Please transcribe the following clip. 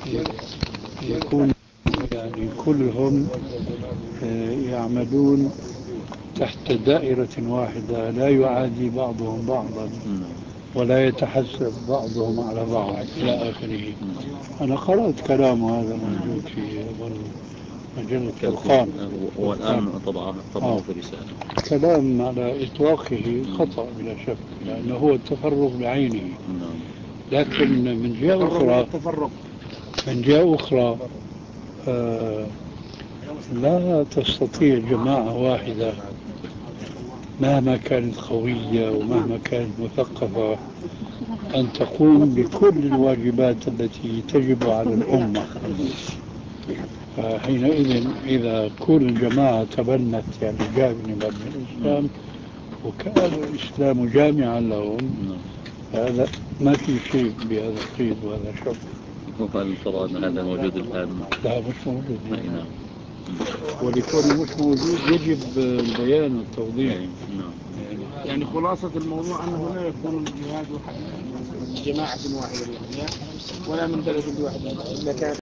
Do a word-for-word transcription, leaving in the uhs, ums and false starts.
يكون يعني كلهم يعملون تحت دائرة واحدة، لا يعادي بعضهم بعضا ولا يتحسب بعضهم على بعض إلى آخره. أنا قرأت كلامه هذا موجود في مجلة الفرقان، والآن طبعه طبعه في رسالة. كلام على إطلاقه خطأ بلا شك، لأنه هو التفرق بعينه. لكن من جهة أخرى من جهة أخرى آه لا تستطيع جماعة واحدة مهما كانت قوية ومهما كانت مثقفة أن تقوم بكل الواجبات التي تجب على الأمة. فحينئذ إذا كل الجماعة تبنت يعني جانبا من الإسلام وكان الإسلام جامعا لهم، هذا ما في شيء بهذا القيد وهذا شرط. وهل ترى أن هذا موجود الآن؟ لا مش موجود. نعم. ولكونه مش موجود يجب البيان والتوضيح. نعم. يعني خلاصة الموضوع أنه لا يكون الجهاد جماعة واحدة ولا من بلد واحد إذا كان